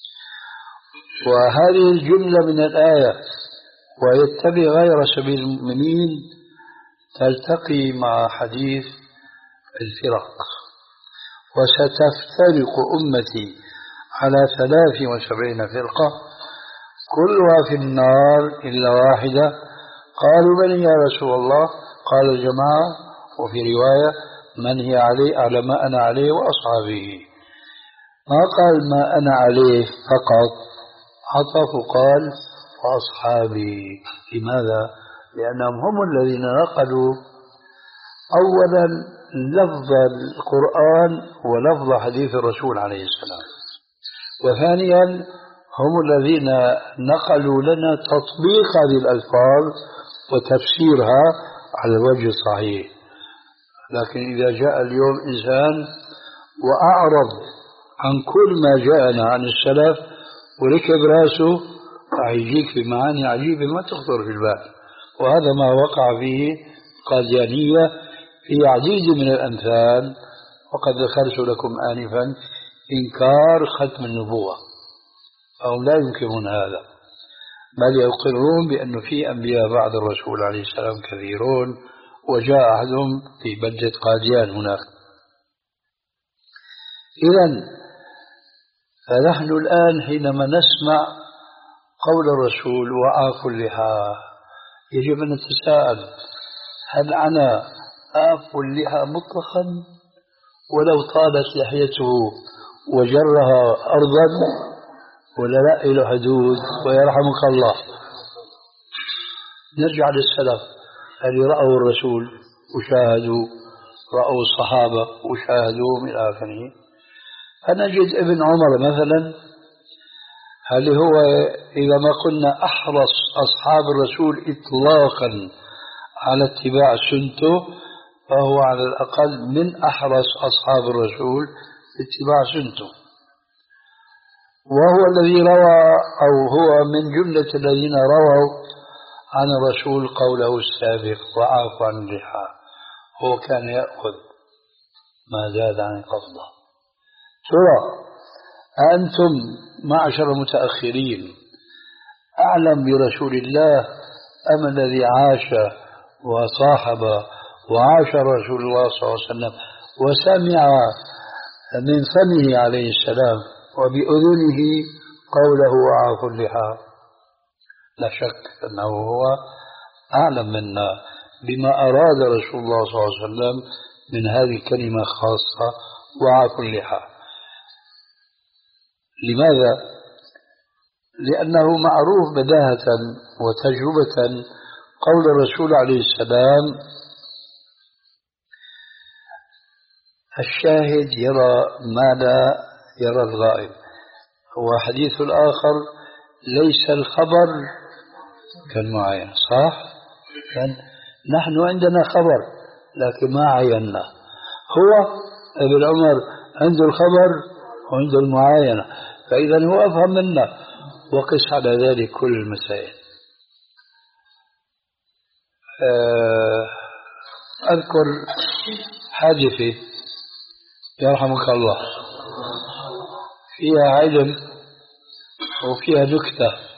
وهذه الجملة من الآية ويتبع غير سبيل المؤمنين تلتقي مع حديث الفرق: وستفترق أمتي على ثلاث وسبعين فرقة كلها في النار إلا واحدة. قالوا: من يا رسول الله؟ قال: الجماعة. وفي رواية: من هي عليه على ما أنا عليه وأصحابه. ما قال ما أنا عليه فقط، عطف قال: وأصحابي. لماذا؟ لأنهم هم الذين نقلوا أولا لفظ القرآن ولفظ حديث الرسول عليه السلام، وثانيا هم الذين نقلوا لنا تطبيق هذه الألفاظ وتفسيرها على الوجه الصحيح. لكن إذا جاء اليوم إنسان وأعرض عن كل ما جاءنا عن السلف وركب راسه، يجيك في معاني عجيبة ما تخطر في البال. وهذا ما وقع فيه قاديانية في عديد من الأمثال. وقد ذكرت لكم آنفا إنكار ختم النبوة، فهم لا ينكرون هذا، بل يقرون بأن في أنبياء بعد الرسول عليه السلام كثيرون، وجاء أحدهم في بلدة قاديان هناك. إذن فنحن الآن حينما نسمع قول الرسول: وآفوا اللحى، يجب أن نتساءل: هل أنا آفوا اللحى مطلقا ولو طالت لحيته وجرها أرضا، ولا لا إلى حدود ويرحمك الله؟ نرجع للسلف اللي رأوا الرسول وشاهدوا، رأوا الصحابة وشاهدوا من آخره. فنجد ابن عمر مثلا، هل هو إذا ما قلنا أحرص أصحاب الرسول إطلاقا على اتباع سنته، فهو على الأقل من أحرص أصحاب الرسول اتباع سنته، وهو الذي روى أو هو من جملة الذين رووا عن الرسول قوله السابق: وعاف عن اللحى. هو كان يأخذ ما زاد عن القبضة. ترى أنتم معشر المتأخرين أعلم برسول الله أم الذي عاش وصاحب وعاش رسول الله صلى الله عليه وسلم وسمع من فمه عليه السلام وبأذنه قوله وعاف اللحى؟ لا شك أنه هو أعلم منا بما أراد رسول الله صلى الله عليه وسلم من هذه الكلمة خاصة: وعاف اللحى. لماذا؟ لأنه معروف بداهة وتجربة قول الرسول عليه السلام: الشاهد يرى ما لا يرى الغائب. وحديث الآخر: ليس الخبر كالمعاينة. صح؟ يعني نحن عندنا خبر لكن ما عينا. هو ابن عمر عنده الخبر وعنده المعاينة، فإذا هو أفهم منا. وقس على ذلك كل المسائل. أذكر حادثة يرحمك الله فيها علم وفيها نكتة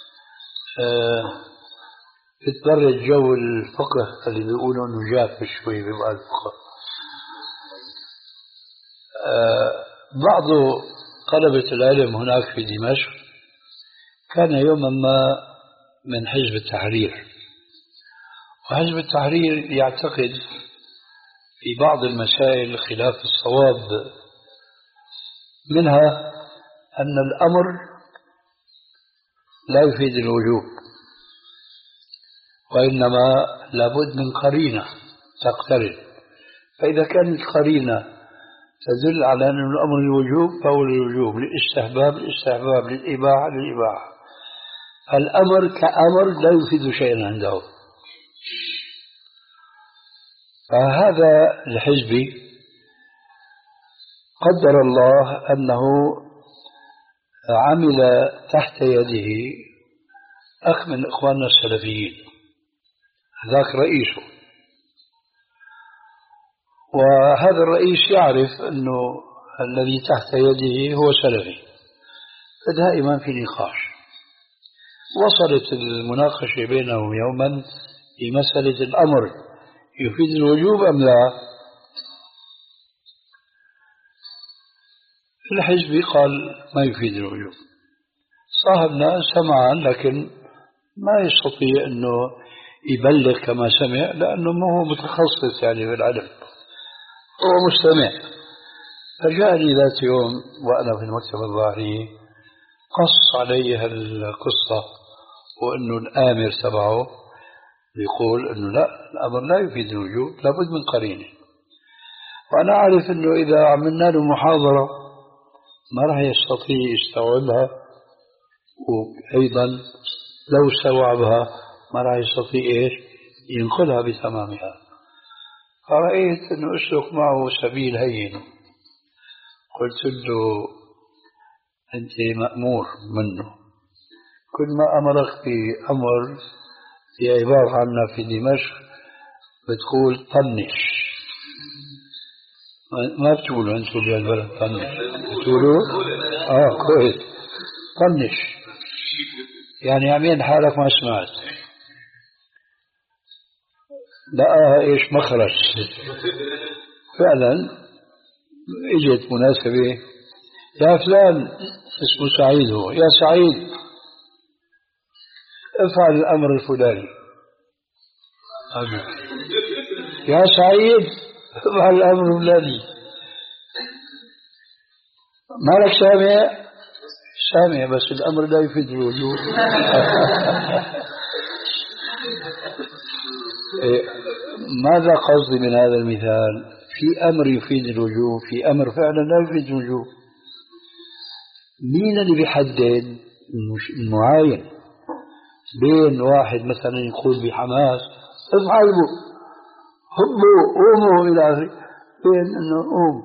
بتبرد جو الفقه اللي بيقولوا انه جاف شوي بيبقى الفقه. بعض طلبة العلم هناك في دمشق كان يوما ما من حزب التحرير، وحزب التحرير يعتقد في بعض المسائل خلاف الصواب، منها أن الأمر لا يفيد الوجوب، وإنما لابد من قرينة تقترن. فإذا كانت قرينة تدل على أن الأمر الوجوب فهو الوجوب، للاستحباب للاستحباب، للإباحة للإباحة. الأمر كأمر لا يفيد شيئا عنده. فهذا الحزبي قدر الله أنه عمل تحت يده أخ من إخواننا السلفيين، ذاك رئيسه، وهذا الرئيس يعرف أنه الذي تحت يده هو سلفي، فدائما في نقاش. وصلت المناقشة بينهم يوما في مسألة الأمر يفيد الوجوب أم لا. الحزبي قال ما يفيد الوجوب. صاحبنا سمعا لكن ما يستطيع أنه يبلغ كما سمع، لأنه ما هو متخصص يعني بالعلم، هو مستمع. فجاءني ذات يوم وأنا في المكتب الظاهري قص علي هالقصة، وأنه الآمر تبعه يقول أنه لا، الأمر لا يفيد الوجوب، لابد من قرينه. وأنا أعرف أنه إذا عملنا له محاضرة ما راح يستطيع يستوعبها، وأيضا لو استوعبها ما راح يستطيع إيش ينقلها بتمامها. فرأيت أنه أسلك معه سبيل هين. قلت له أنت مأمور منه، كل ما أمرك بأمر في عبارة عنا في دمشق بتقول طنش. ما بتقولوا أنتوا بهالبلد طنش؟ بتقولوا آه كويس طنش، يعني عمين حالك ما سمعت. لقاها إيش مخرج. فعلا إجت مناسبة، يا فلان اسمه سعيد، هو يا سعيد افعل الأمر الفلاني. يا سعيد افعل الأمر الفلاني. مالك سامع؟ سامع، بس الأمر لا يفيد الوجوب. ماذا قصدي من هذا المثال؟ في أمر يفيد الوجوب، في أمر فعلا لا يفيد الوجوب. مين اللي بيحدد المعاين بين واحد مثلا يقول بحماس افعلوا هبوا قوموا إلى آخره، بين أنه قوم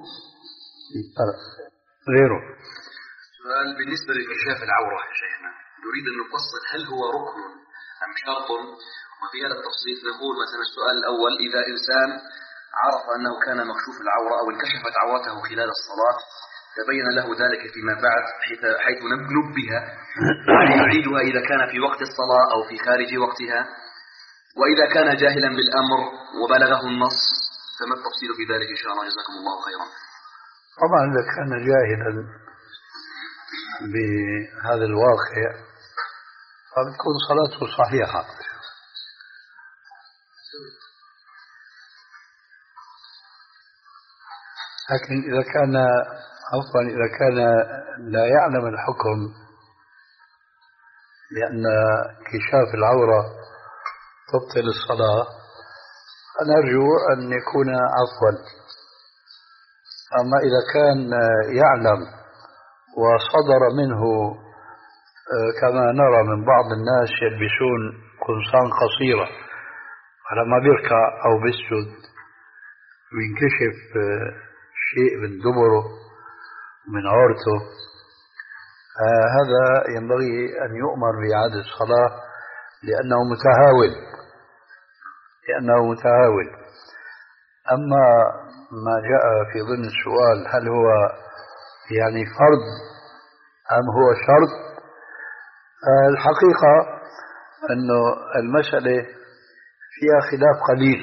غيره؟ سؤال بالنسبة لكشاف العورة يا شيخنا، نريد أن نفصل هل هو ركن أم شرط؟ وفي هذا التفصيل نقول مثلا السؤال الأول: إذا إنسان عرف أنه كان مكشوف العورة أو انكشفت عورته خلال الصلاة تبين له ذلك فيما بعد حيث نبه يعيدها إذا كان في وقت الصلاة أو في خارج وقتها، وإذا كان جاهلا بالأمر وبلغه النص فما التفصيل في ذلك إن شاء الله؟ جزاكم الله خيرا. طبعا إذا كان جاهلا بهذا الواقع فبتكون صلاته صحيحة. لكن إذا كان عفوا إذا كان لا يعلم الحكم لأن كشاف العورة تبطل الصلاة، فنرجو أن يكون عفوا. أما إذا كان يعلم وصدر منه كما نرى من بعض الناس يلبسون قمصان قصيرة فلما بيركع أو بيسجد وينكشف شيء من دبره من عورته، هذا ينبغي أن يؤمر بإعادة الصلاة لأنه متهاون لأنه متهاون. أما ما جاء في ضمن السؤال هل هو يعني فرض أم هو شرط، الحقيقة أنه المسألة فيها خلاف قليل،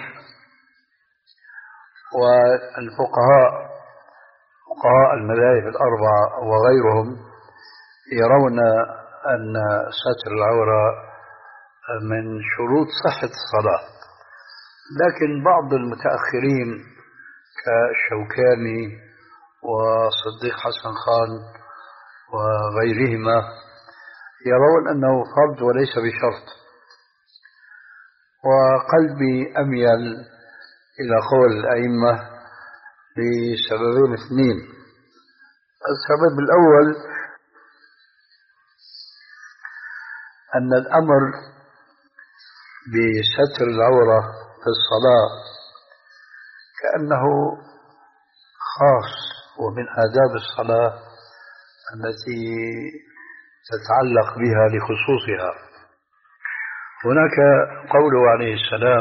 والفقهاء فقهاء المذاهب الأربعة وغيرهم يرون أن ستر العورة من شروط صحة الصلاة، لكن بعض المتأخرين كالشوكاني وصديق حسن خان وغيرهما يرون أنه فرض وليس بشرط. وقلبي أميل إلى قول الأئمة لسببين اثنين. السبب الأول أن الأمر بستر العورة في الصلاة كأنه خاص ومن آداب الصلاة التي تتعلق بها لخصوصها. هناك قوله عليه السلام: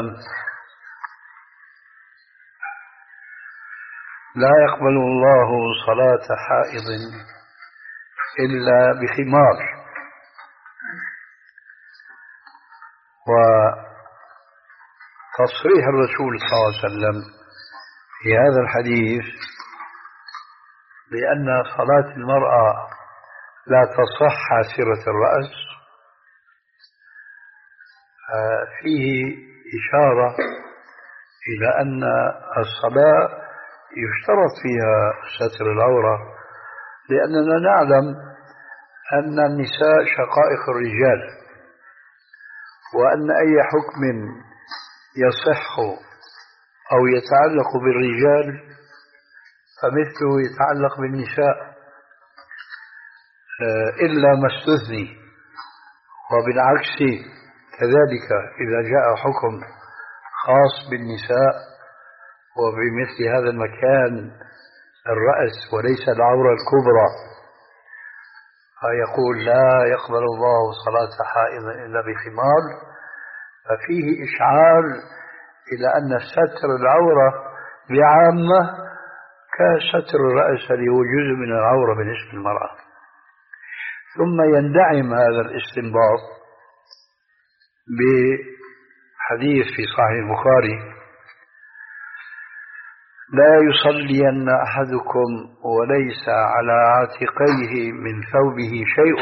لا يقبل الله صلاة حائض إلا بخمار. وتصريح الرسول صلى الله عليه وسلم في هذا الحديث بأن صلاة المرأة لا تصح حاسرة الرأس فيه إشارة إلى أن الصلاة يشترط فيها ستر العورة، لأننا نعلم أن النساء شقائق الرجال، وأن أي حكم يصح أو يتعلق بالرجال فمثله يتعلق بالنساء إلا ما استثني. وبالعكس كذلك إذا جاء حكم خاص بالنساء وبمثل هذا المكان الرأس وليس العورة الكبرى فيقول لا يقبل الله صلاة حائض إلا بخمار، ففيه إشعار إلى أن ستر العورة بعامة كستر الرأس الذي هو جزء من العورة بالنسبة للمرأة. ثم يندعم هذا الاستنباط بحديث في صحيح البخاري: لا يصلين أحدكم وليس على عاتقيه من ثوبه شيء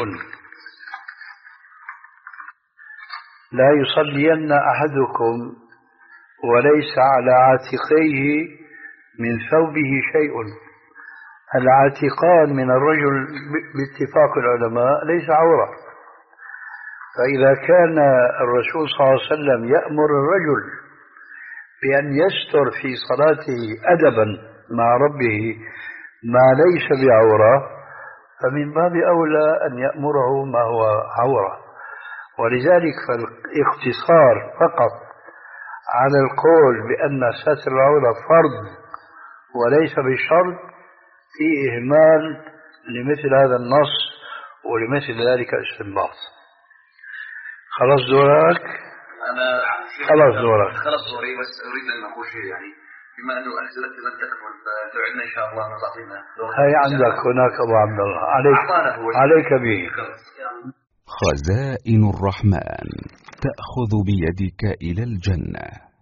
لا يصلين أحدكم وليس على عاتقيه من ثوبه شيء. العاتقان من الرجل باتفاق العلماء ليس عورة، فإذا كان الرسول صلى الله عليه وسلم يأمر الرجل بأن يستر في صلاته أدبا مع ربه ما ليس بعورة فمن باب أولى أن يأمره ما هو عورة. ولذلك فالاقتصار فقط على القول بأن ستر العورة فرض وليس بشرط في إهمال لمثل هذا النص ولمثل ذلك استنباط. خلاص دورك؟ أنا خلاص دورك. خلاص دوري، بس أريد أن أقول شيء يعني بما أنه أسئلتي لن تكمل فتوعدنا إن شاء الله أن تعطينا. هاي عندك هناك أبو عبد الله، عليك عليك به. خزائن الرحمن تأخذ بيدك إلى الجنة.